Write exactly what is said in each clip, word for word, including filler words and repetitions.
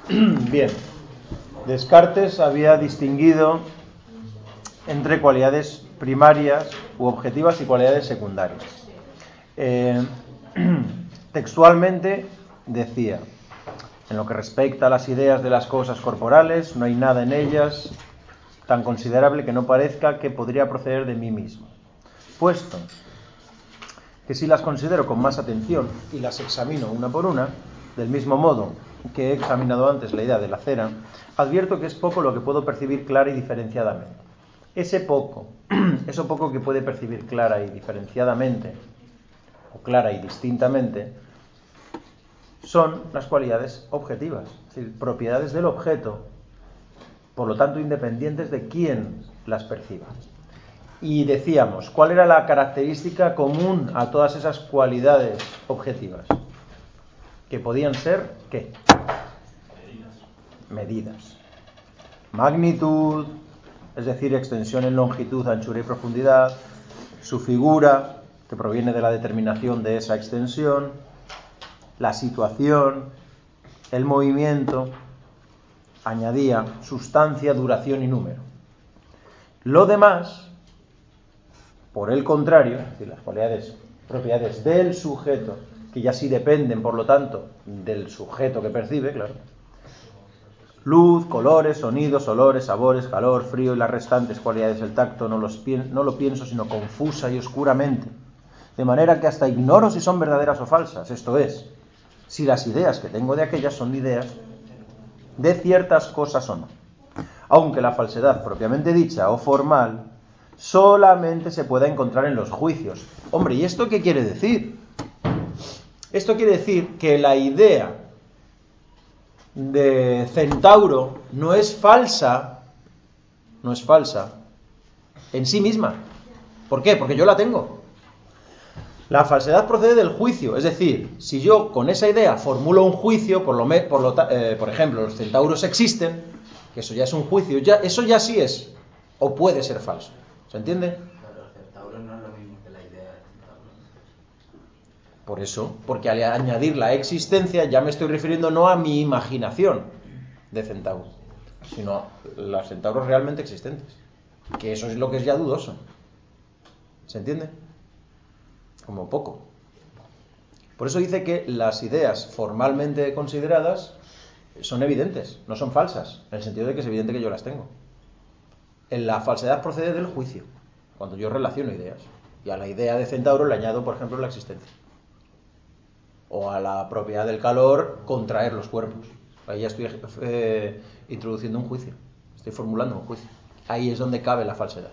Bien, Descartes había distinguido entre cualidades primarias u objetivas y cualidades secundarias. Eh, textualmente decía: en lo que respecta a las ideas de las cosas corporales, no hay nada en ellas tan considerable que no parezca que podría proceder de mí mismo, puesto que si las considero con más atención y las examino una por una, del mismo modo que he examinado antes la idea de la cera, advierto que es poco lo que puedo percibir clara y diferenciadamente. Ese poco, eso poco que puede percibir clara y diferenciadamente, o clara y distintamente, son las cualidades objetivas, es decir, propiedades del objeto, por lo tanto independientes de quién las perciba. Y decíamos, ¿cuál era la característica común a todas esas cualidades objetivas? Que podían ser, ¿qué? Medidas. Medidas. Magnitud, es decir, extensión en longitud, anchura y profundidad. Su figura, que proviene de la determinación de esa extensión. La situación, el movimiento. Añadía sustancia, duración y número. Lo demás, por el contrario, es decir, las cualidades, propiedades del sujeto, que ya sí dependen, por lo tanto, del sujeto que percibe, claro. Luz, colores, sonidos, olores, sabores, calor, frío y las restantes cualidades del tacto no, los pi- no lo pienso sino confusa y oscuramente, de manera que hasta ignoro si son verdaderas o falsas, esto es, si las ideas que tengo de aquellas son ideas de ciertas cosas o no. Aunque la falsedad propiamente dicha o formal solamente se pueda encontrar en los juicios. Hombre, ¿y esto qué quiere decir? Esto quiere decir que la idea de centauro no es falsa, no es falsa en sí misma. ¿Por qué? Porque yo la tengo. La falsedad procede del juicio, es decir, si yo con esa idea formulo un juicio, por, lo me, por, lo, eh, por ejemplo, los centauros existen, que eso ya es un juicio, ya, eso ya sí es, o puede ser falso. ¿Se entiende? Pero el centauro no es lo mismo que la idea del centauro. Por eso, porque al añadir la existencia ya me estoy refiriendo no a mi imaginación de centauro, sino a los centauros realmente existentes, que eso es lo que es ya dudoso. ¿Se entiende? Como poco. Por eso dice que las ideas formalmente consideradas son evidentes, no son falsas, en el sentido de que es evidente que yo las tengo. En la falsedad procede del juicio, cuando yo relaciono ideas. Y a la idea de centauro le añado, por ejemplo, la existencia. O a la propiedad del calor, contraer los cuerpos. Ahí ya estoy eh, introduciendo un juicio. Estoy formulando un juicio. Ahí es donde cabe la falsedad.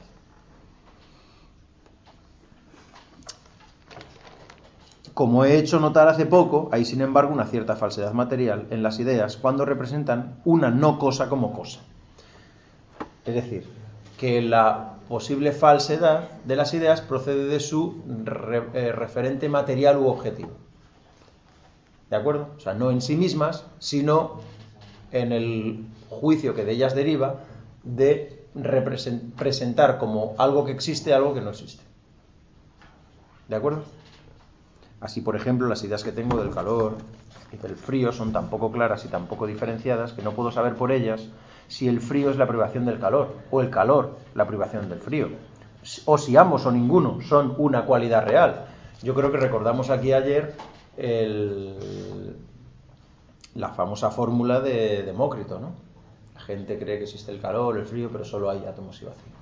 Como he hecho notar hace poco, hay sin embargo una cierta falsedad material en las ideas cuando representan una no cosa como cosa. Es decir, que la posible falsedad de las ideas procede de su re, eh, referente material u objetivo. ¿De acuerdo? O sea, no en sí mismas, sino en el juicio que de ellas deriva de representar como algo que existe algo que no existe. ¿De acuerdo? Así, por ejemplo, las ideas que tengo del calor y del frío son tan poco claras y tan poco diferenciadas que no puedo saber por ellas si el frío es la privación del calor o el calor la privación del frío, o si ambos o ninguno son una cualidad real. Yo creo que recordamos aquí ayer el, la famosa fórmula de Demócrito, ¿no? La gente cree que existe el calor, el frío, pero solo hay átomos y vacío.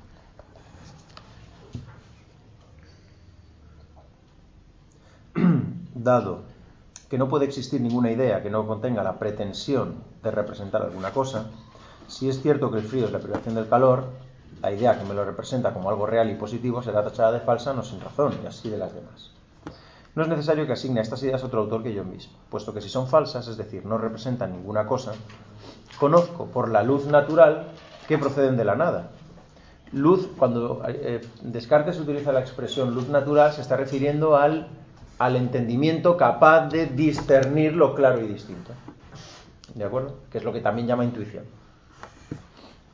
Dado que no puede existir ninguna idea que no contenga la pretensión de representar alguna cosa, si es cierto que el frío es la privación del calor, la idea que me lo representa como algo real y positivo será tachada de falsa no sin razón, y así de las demás. No es necesario que asigne a estas ideas otro autor que yo mismo, puesto que si son falsas, es decir, no representan ninguna cosa, conozco por la luz natural que proceden de la nada. Luz, cuando eh, Descartes utiliza la expresión luz natural, se está refiriendo al al entendimiento capaz de discernir lo claro y distinto. ¿De acuerdo? Que es lo que también llama intuición.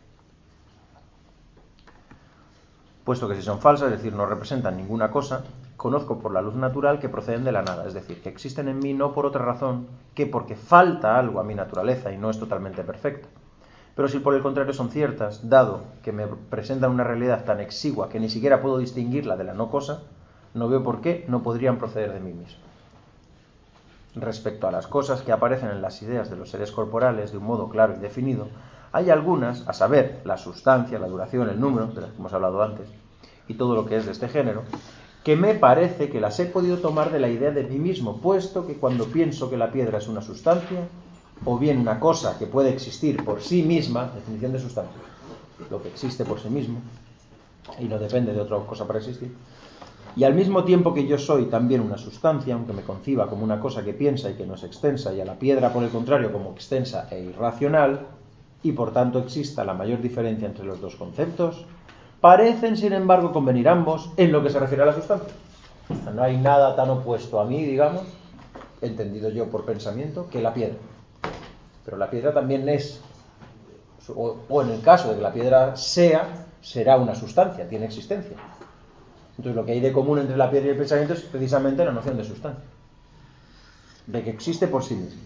Puesto que si son falsas, es decir, no representan ninguna cosa, conozco por la luz natural que proceden de la nada, es decir, que existen en mí no por otra razón que porque falta algo a mi naturaleza y no es totalmente perfecta. Pero si por el contrario son ciertas, dado que me presentan una realidad tan exigua que ni siquiera puedo distinguirla de la no cosa, no veo por qué no podrían proceder de mí mismo. Respecto a las cosas que aparecen en las ideas de los seres corporales de un modo claro y definido, hay algunas, a saber, la sustancia, la duración, el número, de las que hemos hablado antes, y todo lo que es de este género, que me parece que las he podido tomar de la idea de mí mismo, puesto que cuando pienso que la piedra es una sustancia, o bien una cosa que puede existir por sí misma, definición de sustancia, lo que existe por sí mismo, y no depende de otra cosa para existir, y al mismo tiempo que yo soy también una sustancia, aunque me conciba como una cosa que piensa y que no es extensa, y a la piedra, por el contrario, como extensa e irracional, y por tanto exista la mayor diferencia entre los dos conceptos, parecen, sin embargo, convenir ambos en lo que se refiere a la sustancia. O sea, no hay nada tan opuesto a mí, digamos, entendido yo por pensamiento, que la piedra. Pero la piedra también es, o, o en el caso de que la piedra sea, será una sustancia, tiene existencia. Entonces lo que hay de común entre la piedra y el pensamiento es precisamente la noción de sustancia, de que existe por sí mismo.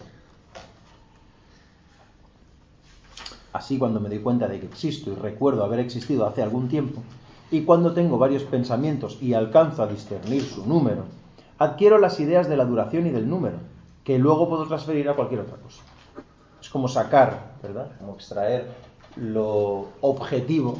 Así, cuando me doy cuenta de que existo y recuerdo haber existido hace algún tiempo, y cuando tengo varios pensamientos y alcanzo a discernir su número, adquiero las ideas de la duración y del número, que luego puedo transferir a cualquier otra cosa. Es como sacar, ¿verdad? Como extraer lo objetivo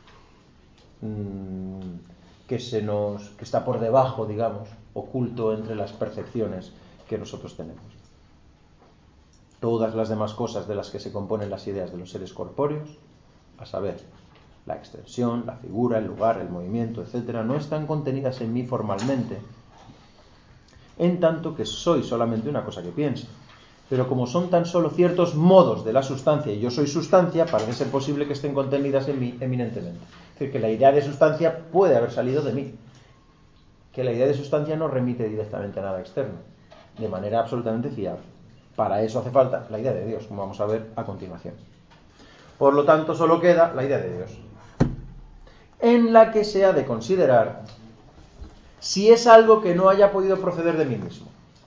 mmm, que, se nos, que está por debajo, digamos, oculto entre las percepciones que nosotros tenemos. Todas las demás cosas de las que se componen las ideas de los seres corpóreos, a saber, la extensión, la figura, el lugar, el movimiento, etcétera, no están contenidas en mí formalmente, en tanto que soy solamente una cosa que piensa. Pero como son tan solo ciertos modos de la sustancia y yo soy sustancia, parece ser posible que estén contenidas en mí eminentemente. Es decir, que la idea de sustancia puede haber salido de mí, que la idea de sustancia no remite directamente a nada externo, de manera absolutamente fiable. Para eso hace falta la idea de Dios, como vamos a ver a continuación. Por lo tanto, solo queda la idea de Dios, en la que se ha de considerar si es algo que no haya podido proceder de mí mismo.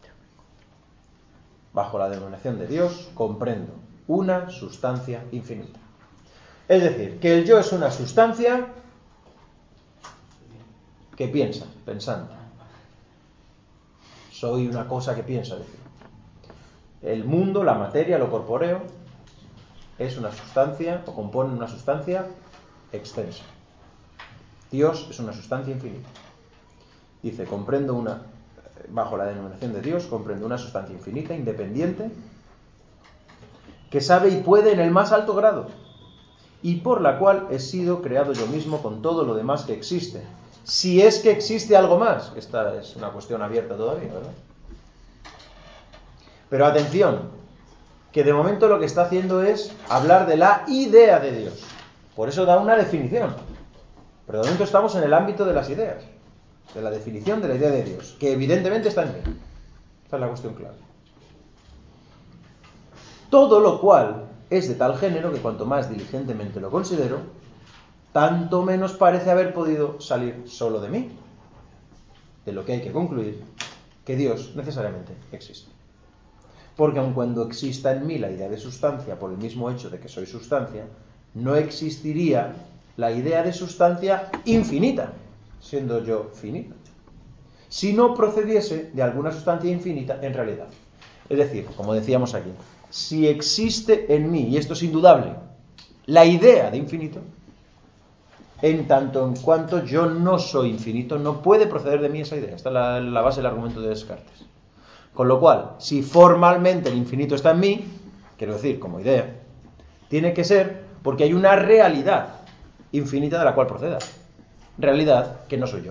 Bajo la denominación de Dios comprendo una sustancia infinita. Es decir, que el yo es una sustancia que piensa, pensante. Soy una cosa que piensa, es decir. El mundo, la materia, lo corpóreo, es una sustancia o compone una sustancia extensa. Dios es una sustancia infinita. Dice, comprendo una, bajo la denominación de Dios, comprendo una sustancia infinita, independiente, que sabe y puede en el más alto grado, y por la cual he sido creado yo mismo con todo lo demás que existe. Si es que existe algo más, esta es una cuestión abierta todavía, ¿verdad? Pero atención, que de momento lo que está haciendo es hablar de la idea de Dios. Por eso da una definición. Pero de momento estamos en el ámbito de las ideas, de la definición de la idea de Dios, que evidentemente está en mí. Esta es la cuestión clave. Todo lo cual es de tal género que cuanto más diligentemente lo considero, tanto menos parece haber podido salir solo de mí. De lo que hay que concluir que Dios necesariamente existe. Porque aun cuando exista en mí la idea de sustancia por el mismo hecho de que soy sustancia, no existiría la idea de sustancia infinita, siendo yo finito, si no procediese de alguna sustancia infinita en realidad. Es decir, como decíamos aquí, si existe en mí, y esto es indudable, la idea de infinito, en tanto en cuanto yo no soy infinito, no puede proceder de mí esa idea. Esta es la, la base del argumento de Descartes. Con lo cual, si formalmente el infinito está en mí, quiero decir, como idea, tiene que ser porque hay una realidad infinita de la cual proceda. Realidad que no soy yo.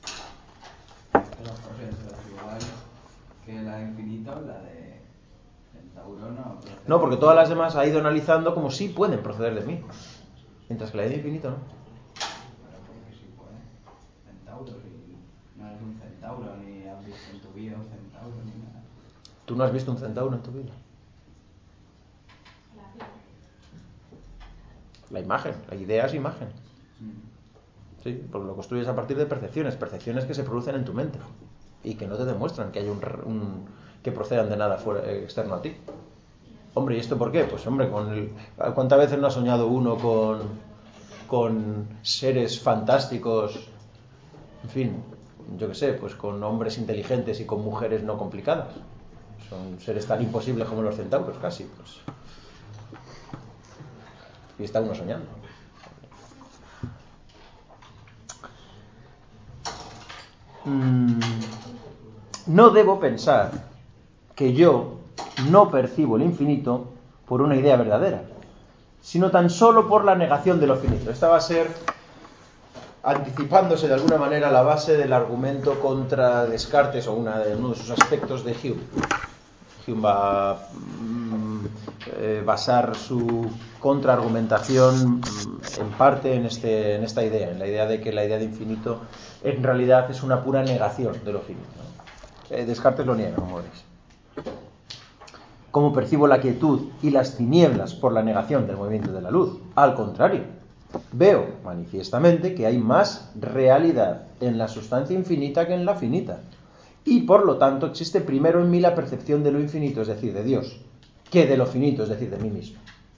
¿Que la infinita o la de Centauro no? No, porque todas las demás ha ido analizando como si pueden proceder de mí. Mientras que la idea de infinito no. Pero porque sí puede. Centauro, si no eres un centauro, ni has visto en tu vida un centauro, ni nada. ¿Tú no has visto un centauro en tu vida? La imagen, la idea es imagen. ¿sí? Porque lo construyes a partir de percepciones, percepciones que se producen en tu mente y que no te demuestran que hay un, un que procedan de nada fuera, externo a ti. Hombre, ¿y esto por qué? Pues hombre, con el, ¿cuántas veces no ha soñado uno con, con seres fantásticos? En fin, yo qué sé, pues con hombres inteligentes y con mujeres no complicadas. Son seres tan imposibles como los centauros, casi, pues. Y está uno soñando. Mm, no debo pensar que yo no percibo el infinito por una idea verdadera, sino tan solo por la negación de lo finito. Esta va a ser, anticipándose de alguna manera, la base del argumento contra Descartes, o una de, uno de sus aspectos de Hume. Hume va a mm, eh, basar su contraargumentación mm, en parte en, este, en esta idea, en la idea de que la idea de infinito en realidad es una pura negación de lo finito, ¿no? eh, Descartes lo niega, como veréis. ¿Cómo percibo la quietud y las tinieblas por la negación del movimiento de la luz? Al contrario, veo manifiestamente que hay más realidad en la sustancia infinita que en la finita. Y por lo tanto existe primero en mí la percepción de lo infinito, es decir, de Dios, que de lo finito, es decir, de mí mismo.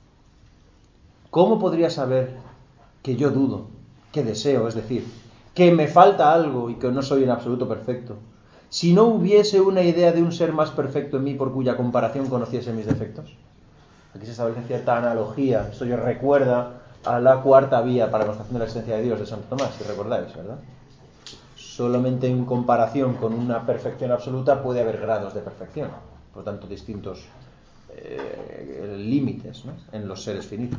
¿Cómo podría saber que yo dudo, que deseo, es decir, que me falta algo y que no soy en absoluto perfecto, si no hubiese una idea de un ser más perfecto en mí por cuya comparación conociese mis defectos? Aquí se establece cierta analogía. Esto yo recuerda a la cuarta vía para la demostración de la existencia de Dios de Santo Tomás, si recordáis, ¿verdad? Solamente en comparación con una perfección absoluta puede haber grados de perfección, por lo tanto distintos eh, límites, ¿no?, en los seres finitos.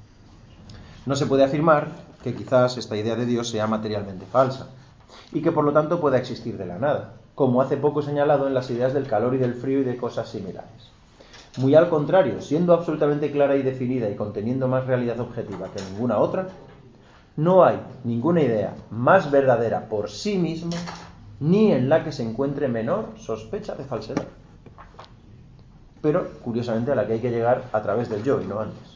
No se puede afirmar que quizás esta idea de Dios sea materialmente falsa y que por lo tanto pueda existir de la nada, como hace poco he señalado en las ideas del calor y del frío y de cosas similares. Muy al contrario, siendo absolutamente clara y definida y conteniendo más realidad objetiva que ninguna otra, no hay ninguna idea más verdadera por sí misma, ni en la que se encuentre menor sospecha de falsedad. Pero, curiosamente, a la que hay que llegar a través del yo y no antes,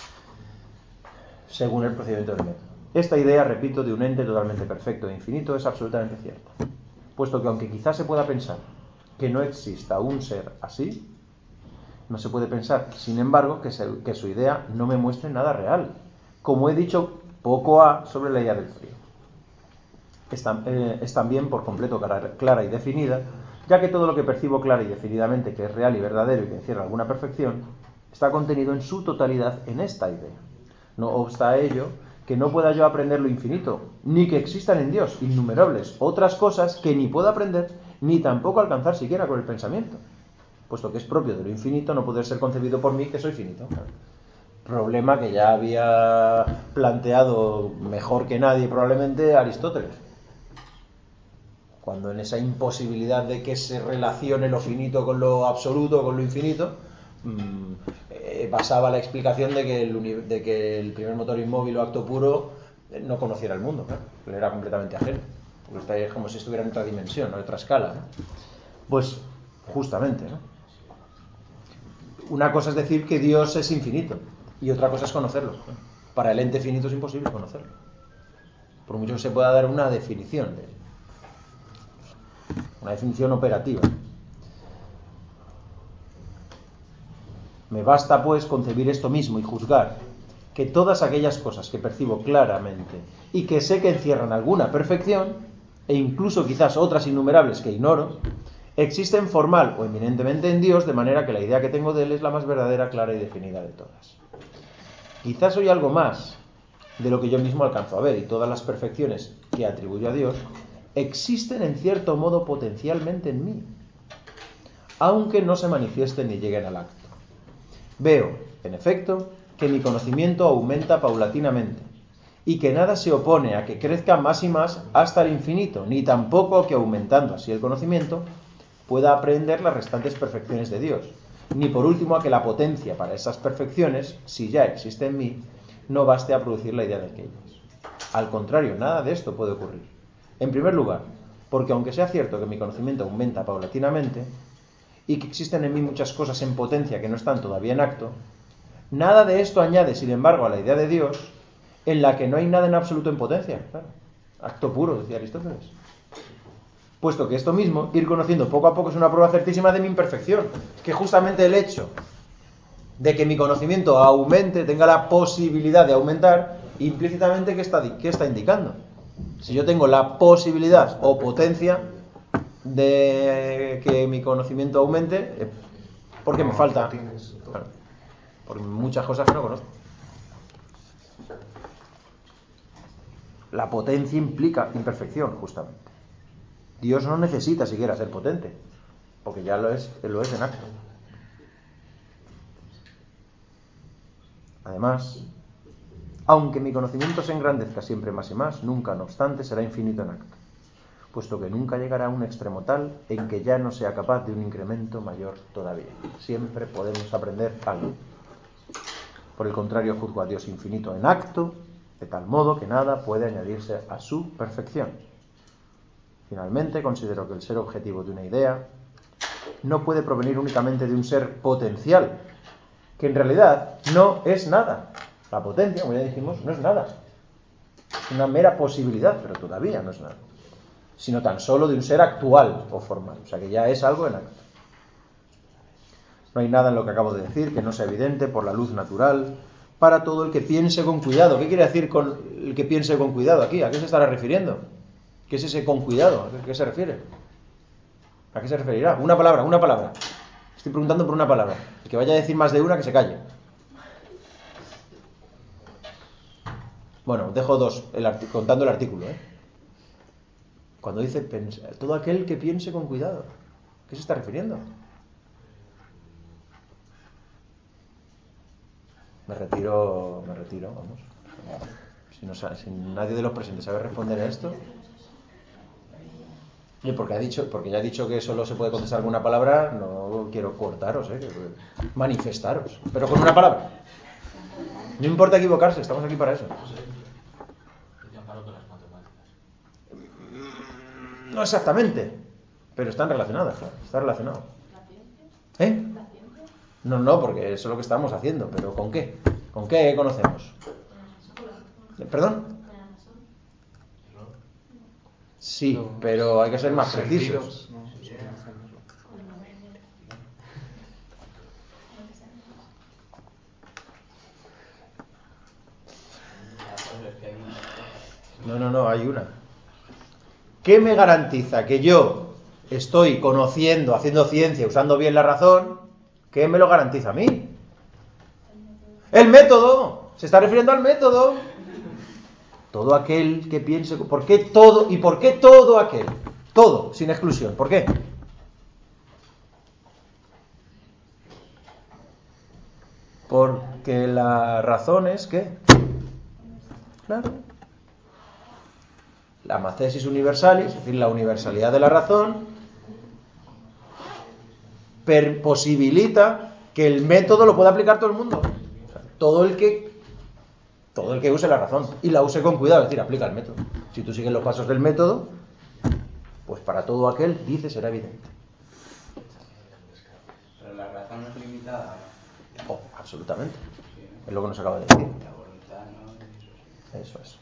según el procedimiento del método. Esta idea, repito, de un ente totalmente perfecto e infinito es absolutamente cierta, puesto que aunque quizás se pueda pensar que no exista un ser así, no se puede pensar, sin embargo, que, se, que su idea no me muestre nada real. Como he dicho, poco ha sobre la idea del frío. Es, tam, eh, es también por completo clara, clara y definida, ya que todo lo que percibo clara y definidamente que es real y verdadero y que encierra alguna perfección, está contenido en su totalidad en esta idea. No obsta a ello que no pueda yo aprender lo infinito, ni que existan en Dios innumerables otras cosas que ni puedo aprender, ni tampoco alcanzar siquiera con el pensamiento, puesto que es propio de lo infinito no poder ser concebido por mí, que soy finito. Problema que ya había planteado mejor que nadie probablemente Aristóteles, cuando en esa imposibilidad de que se relacione lo finito con lo absoluto, con lo infinito, mmm, eh, basaba la explicación de que, el, de que el primer motor inmóvil o acto puro eh, no conociera el mundo, claro, él era completamente ajeno, porque es como si estuviera en otra dimensión, en otra escala, ¿no? Pues justamente, ¿no? Una cosa es decir que Dios es infinito y otra cosa es conocerlo. Para el ente finito es imposible conocerlo, por mucho que se pueda dar una definición de él, una definición operativa. Me basta pues concebir esto mismo y juzgar que todas aquellas cosas que percibo claramente y que sé que encierran alguna perfección, e incluso quizás otras innumerables que ignoro, existen formal o eminentemente en Dios, de manera que la idea que tengo de él es la más verdadera, clara y definida de todas. Quizás soy algo más de lo que yo mismo alcanzo a ver, y todas las perfecciones que atribuyo a Dios existen en cierto modo potencialmente en mí, aunque no se manifiesten ni lleguen al acto. Veo, en efecto, que mi conocimiento aumenta paulatinamente, y que nada se opone a que crezca más y más hasta el infinito, ni tampoco que aumentando así el conocimiento pueda aprender las restantes perfecciones de Dios, ni por último a que la potencia para esas perfecciones, si ya existe en mí, no baste a producir la idea de aquellas. Al contrario, nada de esto puede ocurrir. En primer lugar, porque aunque sea cierto que mi conocimiento aumenta paulatinamente, y que existen en mí muchas cosas en potencia que no están todavía en acto, nada de esto añade, sin embargo, a la idea de Dios, en la que no hay nada en absoluto en potencia. Claro. Acto puro, decía Aristóteles. Puesto que esto mismo, ir conociendo poco a poco, es una prueba certísima de mi imperfección. Que justamente el hecho de que mi conocimiento aumente, tenga la posibilidad de aumentar, implícitamente, ¿qué está, qué está indicando? Si yo tengo la posibilidad o potencia de que mi conocimiento aumente, porque me falta, claro, por muchas cosas que no conozco. La potencia implica imperfección, justamente. Dios no necesita siquiera ser potente, porque ya lo es, lo es en acto. Además, aunque mi conocimiento se engrandezca siempre más y más, nunca, no obstante, será infinito en acto, puesto que nunca llegará a un extremo tal en que ya no sea capaz de un incremento mayor todavía. Siempre podemos aprender algo. Por el contrario, juzgo a Dios infinito en acto, de tal modo que nada puede añadirse a su perfección. Finalmente, considero que el ser objetivo de una idea no puede provenir únicamente de un ser potencial, que en realidad no es nada. La potencia, como ya dijimos, no es nada. Es una mera posibilidad, pero todavía no es nada. Sino tan solo de un ser actual o formal. O sea que ya es algo en acto. No hay nada en lo que acabo de decir que no sea evidente por la luz natural para todo el que piense con cuidado. ¿Qué quiere decir con el que piense con cuidado aquí? ¿A qué se estará refiriendo? ¿Qué es ese con cuidado? ¿A qué se refiere? ¿A qué se referirá? Una palabra, una palabra. Estoy preguntando por una palabra. El que vaya a decir más de una, que se calle. Bueno, dejo dos, el arti- contando el artículo, ¿eh? Cuando dice pensar, todo aquel que piense con cuidado. ¿Qué se está refiriendo? Me retiro, me retiro, vamos. Si, no, si nadie de los presentes sabe responder a esto. Y porque ha dicho, porque ya ha dicho que solo se puede contestar con una palabra, no quiero cortaros, ¿eh? Manifestaros, pero con una palabra. No importa equivocarse, estamos aquí para eso. No exactamente, pero están relacionadas, claro, está relacionado. ¿Eh? No, no, porque eso es lo que estamos haciendo, pero ¿con qué? ¿Con qué conocemos? ¿Perdón? Sí, pero hay que ser más precisos. No, no, no, hay una. ¿Qué me garantiza que yo estoy conociendo, haciendo ciencia, usando bien la razón? ¿Qué me lo garantiza a mí? El método. Se está refiriendo al método. Todo aquel que piense... ¿Por qué todo? ¿Y por qué todo aquel? Todo, sin exclusión. ¿Por qué? Porque la razón es ¿qué? Claro. La mathesis universalis, es decir, la universalidad de la razón, per- posibilita que el método lo pueda aplicar todo el mundo. O sea, todo el que todo el que use la razón y la use con cuidado, es decir, aplica el método. Si tú sigues los pasos del método, pues para todo aquel, dice, será evidente. Pero la razón no es limitada. Oh, absolutamente. Es lo que nos acaba de decir. La voluntad, ¿no? Eso es.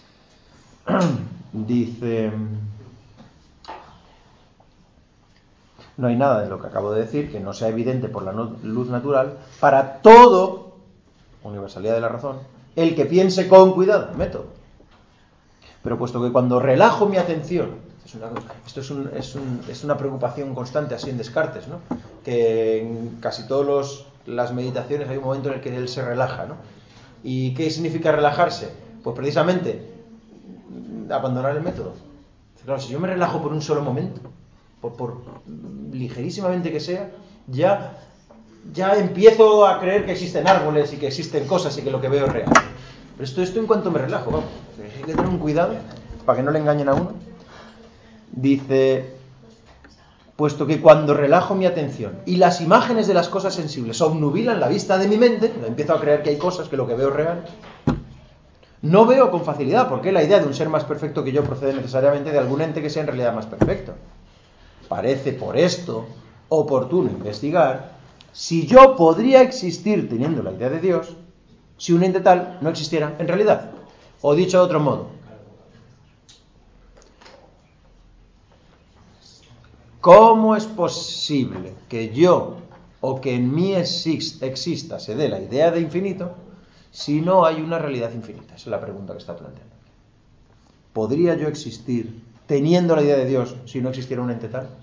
Dice, no hay nada de lo que acabo de decir que no sea evidente por la no- luz natural para todo, universalidad de la razón, el que piense con cuidado, método. Pero puesto que cuando relajo mi atención, es una, esto es, un, es, un, es una preocupación constante así en Descartes, ¿no? Que en casi todas las meditaciones hay un momento en el que él se relaja, ¿no? ¿Y qué significa relajarse? Pues precisamente abandonar el método. Claro, si yo me relajo por un solo momento, por, por ligerísimamente que sea, ya, ya empiezo a creer que existen árboles y que existen cosas y que lo que veo es real. Pero esto, esto en cuanto me relajo, vamos. Hay que tener un cuidado para que no le engañen a uno. Dice, puesto que cuando relajo mi atención y las imágenes de las cosas sensibles obnubilan la vista de mi mente, empiezo a creer que hay cosas, que lo que veo es real, no veo con facilidad por qué la idea de un ser más perfecto que yo procede necesariamente de algún ente que sea en realidad más perfecto. Parece por esto oportuno investigar si yo podría existir teniendo la idea de Dios si un ente tal no existiera en realidad. O dicho de otro modo, ¿Cómo es posible que yo o que en mí exista, se dé la idea de infinito, si no hay una realidad infinita? Esa es la pregunta que está planteando. ¿Podría yo existir teniendo la idea de Dios si no existiera un ente tal?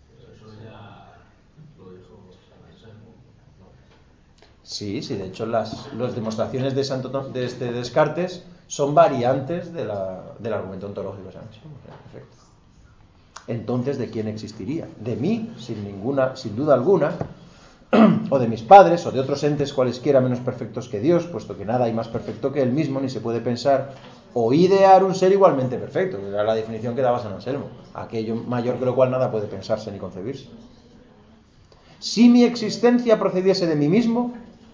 Sí, sí, de hecho las, las demostraciones de, Santo, de este Descartes son variantes de la, del argumento ontológico de Sánchez. Perfecto. Entonces, ¿de quién existiría? De mí, sin ninguna, sin duda alguna, o de mis padres, o de otros entes cualesquiera menos perfectos que Dios, puesto que nada hay más perfecto que Él mismo, ni se puede pensar o idear un ser igualmente perfecto, que era la definición que daba San Anselmo, aquello mayor que lo cual nada puede pensarse ni concebirse. Si mi existencia procediese de mí mismo,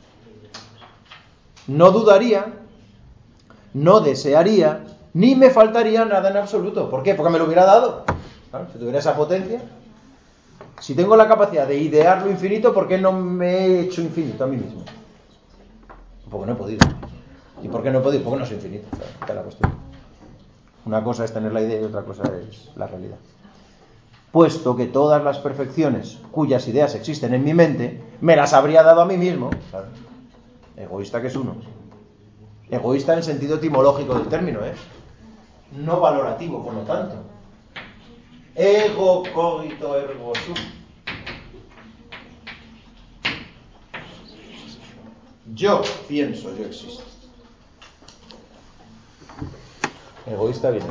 no dudaría, no desearía, ni me faltaría nada en absoluto. ¿Por qué? Porque me lo hubiera dado. Claro, si tuviera esa potencia, si tengo la capacidad de idear lo infinito, ¿por qué no me he hecho infinito a mí mismo? Porque no he podido. ¿Y por qué no he podido? Porque no soy infinito. Claro, esta es la cuestión. Una cosa es tener la idea y otra cosa es la realidad. Puesto que todas las perfecciones cuyas ideas existen en mi mente, me las habría dado a mí mismo. Claro. Egoísta que es uno. Egoísta en el sentido etimológico del término, ¿eh? No valorativo, por lo tanto. Ego cogito ergo sum. Yo pienso, yo existo. Egoísta viene.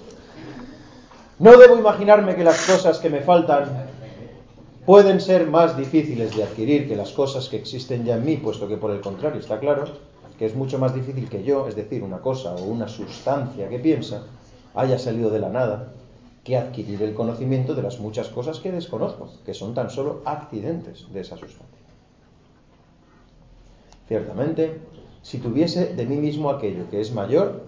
No debo imaginarme que las cosas que me faltan pueden ser más difíciles de adquirir que las cosas que existen ya en mí, puesto que por el contrario está claro que es mucho más difícil que yo, es decir, una cosa o una sustancia que piensa, haya salido de la nada, que adquirir el conocimiento de las muchas cosas que desconozco, que son tan solo accidentes de esa sustancia. Ciertamente, si tuviese de mí mismo aquello que es mayor,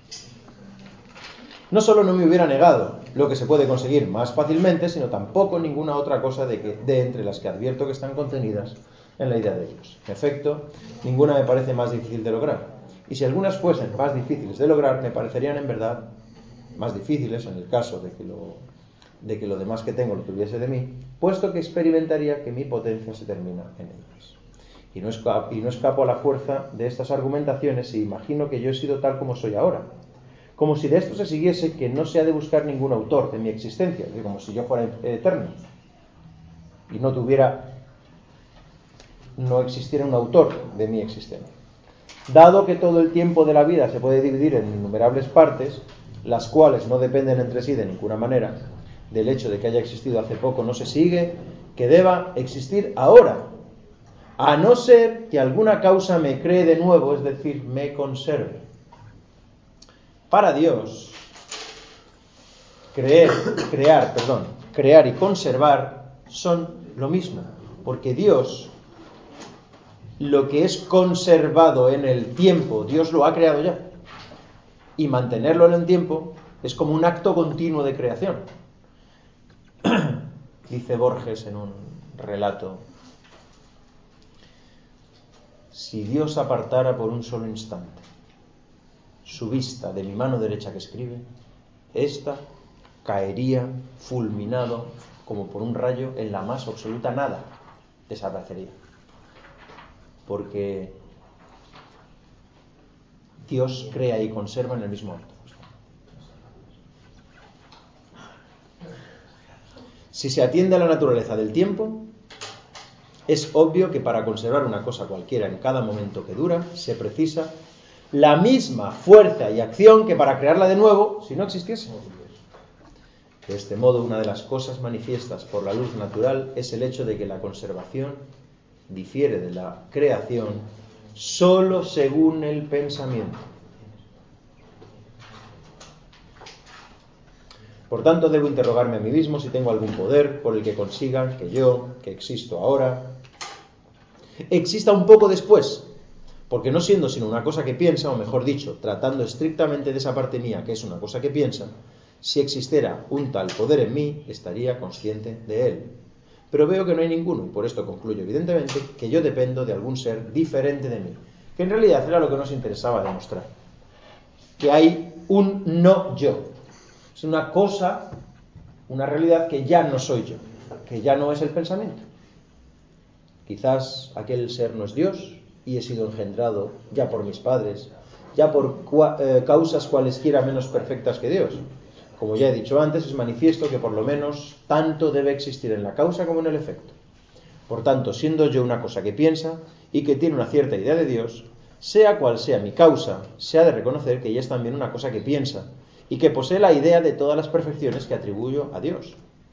no solo no me hubiera negado lo que se puede conseguir más fácilmente, sino tampoco ninguna otra cosa de, que, de entre las que advierto que están contenidas en la idea de Dios. En efecto, ninguna me parece más difícil de lograr. Y si algunas fuesen más difíciles de lograr, me parecerían en verdad más difíciles en el caso de que lo, de que lo demás que tengo lo tuviese de mí, puesto que experimentaría que mi potencia se termina en ellas. Y no escapo, y no escapo a la fuerza de estas argumentaciones si imagino que yo he sido tal como soy ahora. Como si de esto se siguiese que no se ha de buscar ningún autor de mi existencia, como si yo fuera eterno y no tuviera, no existiera un autor de mi existencia. Dado que todo el tiempo de la vida se puede dividir en innumerables partes, las cuales no dependen entre sí de ninguna manera del hecho de que haya existido hace poco, no se sigue que deba existir ahora, a no ser que alguna causa me cree de nuevo, es decir, me conserve. Para Dios, creer, crear, perdón, crear y conservar son lo mismo, porque Dios, lo que es conservado en el tiempo, Dios lo ha creado ya, y mantenerlo en el tiempo es como un acto continuo de creación. Dice Borges en un relato: si Dios apartara por un solo instante su vista de mi mano derecha que escribe, ésta caería fulminado como por un rayo en la más absoluta nada, desaparecería. Porque Dios crea y conserva en el mismo acto. Si se atiende a la naturaleza del tiempo, es obvio que para conservar una cosa cualquiera en cada momento que dura, se precisa la misma fuerza y acción que para crearla de nuevo si no existiese. De este modo, una de las cosas manifiestas por la luz natural es el hecho de que la conservación difiere de la creación solo según el pensamiento. Por tanto, debo interrogarme a mí mismo si tengo algún poder por el que consiga que yo, que existo ahora, exista un poco después, porque no siendo sino una cosa que piensa, o mejor dicho, tratando estrictamente de esa parte mía que es una cosa que piensa, si existiera un tal poder en mí, estaría consciente de él. Pero veo que no hay ninguno, y por esto concluyo evidentemente que yo dependo de algún ser diferente de mí, que en realidad era lo que nos interesaba demostrar, que hay un no yo, es una cosa, una realidad que ya no soy yo, que ya no es el pensamiento. Quizás aquel ser no es Dios y he sido engendrado ya por mis padres, ya por cua- eh, causas cualesquiera menos perfectas que Dios. Como ya he dicho antes, es manifiesto que por lo menos tanto debe existir en la causa como en el efecto. Por tanto, siendo yo una cosa que piensa y que tiene una cierta idea de Dios, sea cual sea mi causa, se ha de reconocer que ella es también una cosa que piensa y que posee la idea de todas las perfecciones que atribuyo a Dios.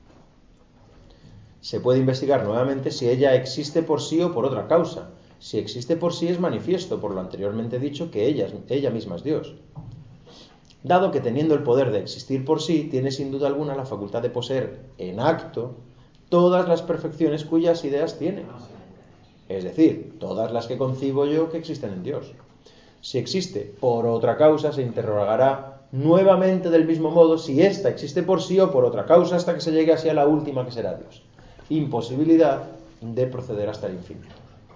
Se puede investigar nuevamente si ella existe por sí o por otra causa. Si existe por sí, es manifiesto por lo anteriormente dicho que ella, ella misma es Dios. Dado que teniendo el poder de existir por sí, tiene sin duda alguna la facultad de poseer en acto todas las perfecciones cuyas ideas tiene. Es decir, todas las que concibo yo que existen en Dios. Si existe por otra causa, se interrogará nuevamente del mismo modo si ésta existe por sí o por otra causa hasta que se llegue así a la última, que será Dios. Imposibilidad de proceder hasta el infinito.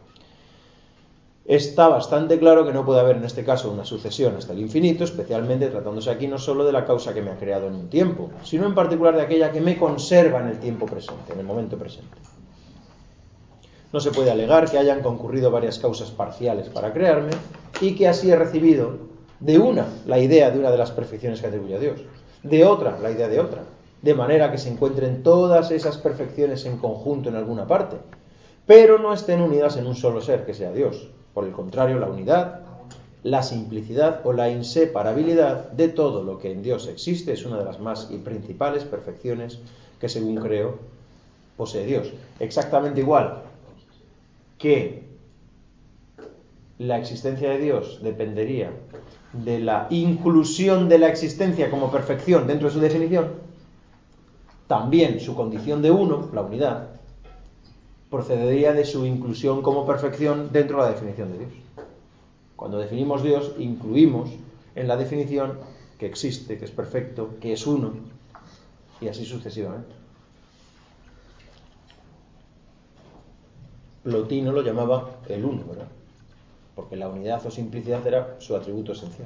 Está bastante claro que no puede haber en este caso una sucesión hasta el infinito, especialmente tratándose aquí no solo de la causa que me ha creado en un tiempo, sino en particular de aquella que me conserva en el tiempo presente, en el momento presente. No se puede alegar que hayan concurrido varias causas parciales para crearme y que así he recibido de una la idea de una de las perfecciones que atribuye a Dios, de otra la idea de otra, de manera que se encuentren todas esas perfecciones en conjunto en alguna parte, pero no estén unidas en un solo ser, que sea Dios. Por el contrario, la unidad, la simplicidad o la inseparabilidad de todo lo que en Dios existe es una de las más y principales perfecciones que, según creo, posee Dios. Exactamente igual que la existencia de Dios dependería de la inclusión de la existencia como perfección dentro de su definición, también su condición de uno, la unidad, procedería de su inclusión como perfección dentro de la definición de Dios. Cuando definimos Dios, incluimos en la definición que existe, que es perfecto, que es uno, y así sucesivamente. Plotino lo llamaba el uno, ¿verdad? Porque la unidad o simplicidad era su atributo esencial.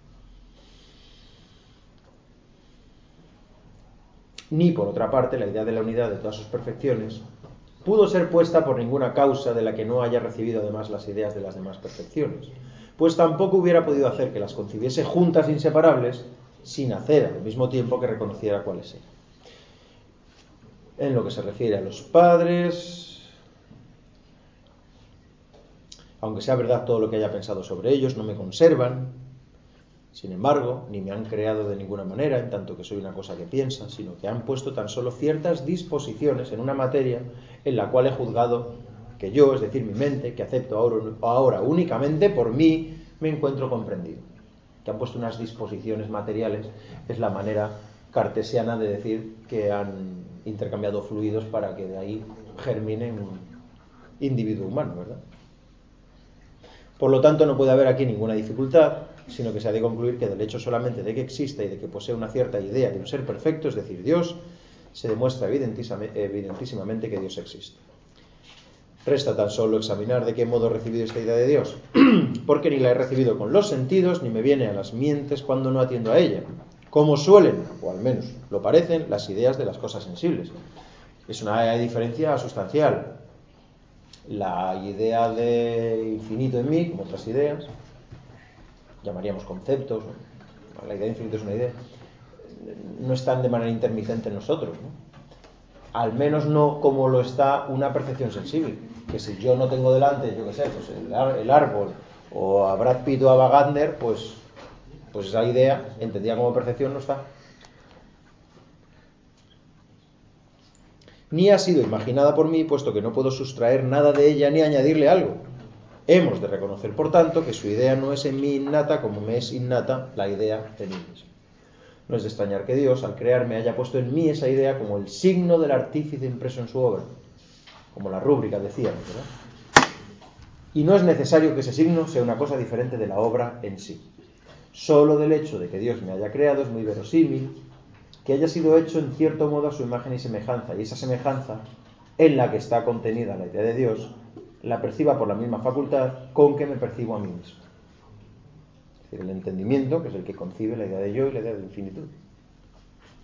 Ni, por otra parte, la idea de la unidad de todas sus perfecciones pudo ser puesta por ninguna causa de la que no haya recibido además las ideas de las demás perfecciones, pues tampoco hubiera podido hacer que las concibiese juntas inseparables sin hacer al mismo tiempo que reconociera cuáles eran. En lo que se refiere a los padres, aunque sea verdad todo lo que haya pensado sobre ellos, no me conservan. Sin embargo, ni me han creado de ninguna manera, en tanto que soy una cosa que piensa, sino que han puesto tan solo ciertas disposiciones en una materia en la cual he juzgado que yo, es decir, mi mente, que acepto ahora, ahora únicamente por mí, me encuentro comprendido. Que han puesto unas disposiciones materiales, es la manera cartesiana de decir que han intercambiado fluidos para que de ahí germine un individuo humano, ¿verdad? Por lo tanto, no puede haber aquí ninguna dificultad, sino que se ha de concluir que del hecho solamente de que exista y de que posee una cierta idea de un ser perfecto, es decir, Dios, se demuestra evidentísimamente que Dios existe. Resta tan solo examinar de qué modo he recibido esta idea de Dios, porque ni la he recibido con los sentidos, ni me viene a las mientes cuando no atiendo a ella, como suelen, o al menos lo parecen, las ideas de las cosas sensibles. Es una diferencia sustancial. La idea de infinito en mí, como otras ideas, llamaríamos conceptos, la idea de infinito es una idea, no están de manera intermitente en nosotros, ¿no? Al menos no como lo está una percepción sensible, que si yo no tengo delante, yo qué sé, pues el, el árbol, o a Brad Pitt o a Wagner, pues, pues esa idea, entendida como percepción, no está. Ni ha sido imaginada por mí, puesto que no puedo sustraer nada de ella ni añadirle algo. Hemos de reconocer, por tanto, que su idea no es en mí innata como me es innata la idea de mí mismo. No es de extrañar que Dios, al crearme, haya puesto en mí esa idea como el signo del artífice impreso en su obra, como la rúbrica decía, ¿verdad? Y no es necesario que ese signo sea una cosa diferente de la obra en sí. Solo del hecho de que Dios me haya creado es muy verosímil que haya sido hecho en cierto modo a su imagen y semejanza, y esa semejanza en la que está contenida la idea de Dios la perciba por la misma facultad con que me percibo a mí mismo. Es decir, el entendimiento, que es el que concibe la idea de yo y la idea de infinitud.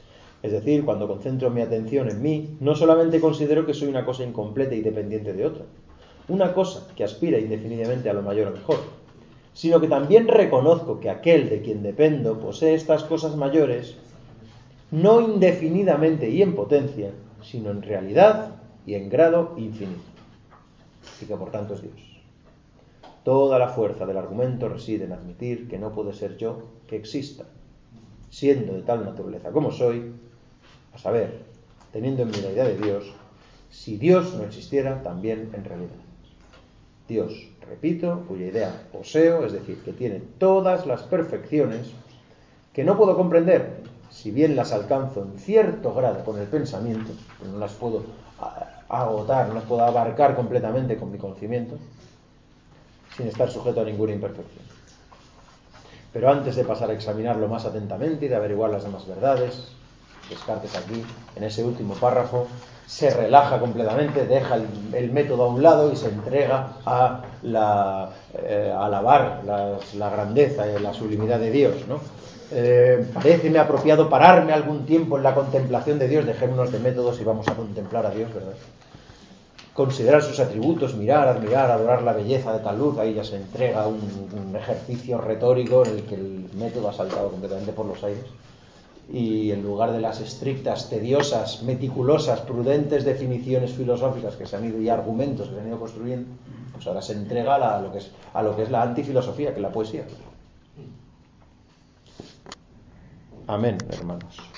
Es decir, cuando concentro mi atención en mí, no solamente considero que soy una cosa incompleta y dependiente de otra, una cosa que aspira indefinidamente a lo mayor o mejor, sino que también reconozco que aquel de quien dependo posee estas cosas mayores, no indefinidamente y en potencia, sino en realidad y en grado infinito, y que por tanto es Dios. Toda la fuerza del argumento reside en admitir que no puede ser yo que exista, siendo de tal naturaleza como soy, a saber, teniendo en mí la idea de Dios, si Dios no existiera también en realidad. Dios, repito, cuya idea poseo, es decir, que tiene todas las perfecciones que no puedo comprender, si bien las alcanzo en cierto grado con el pensamiento, no las puedo agotar, no las puedo abarcar completamente con mi conocimiento, sin estar sujeto a ninguna imperfección. Pero antes de pasar a examinarlo más atentamente y de averiguar las demás verdades, Descartes aquí, en ese último párrafo, se relaja completamente, deja el, el método a un lado y se entrega a la, eh, a alabar la, la grandeza y la sublimidad de Dios, ¿no? Eh, paréceme apropiado pararme algún tiempo en la contemplación de Dios. Dejémonos de métodos y vamos a contemplar a Dios, ¿verdad? Considerar sus atributos, mirar, admirar, adorar la belleza de tal luz. Ahí ya se entrega un, un ejercicio retórico en el que el método ha saltado completamente por los aires. Y en lugar de las estrictas, tediosas, meticulosas, prudentes definiciones filosóficas que se han ido y argumentos que se han ido construyendo, pues ahora se entrega a, la, a, lo, que es, a lo que es la antifilosofía, que es la poesía. Amén, hermanos.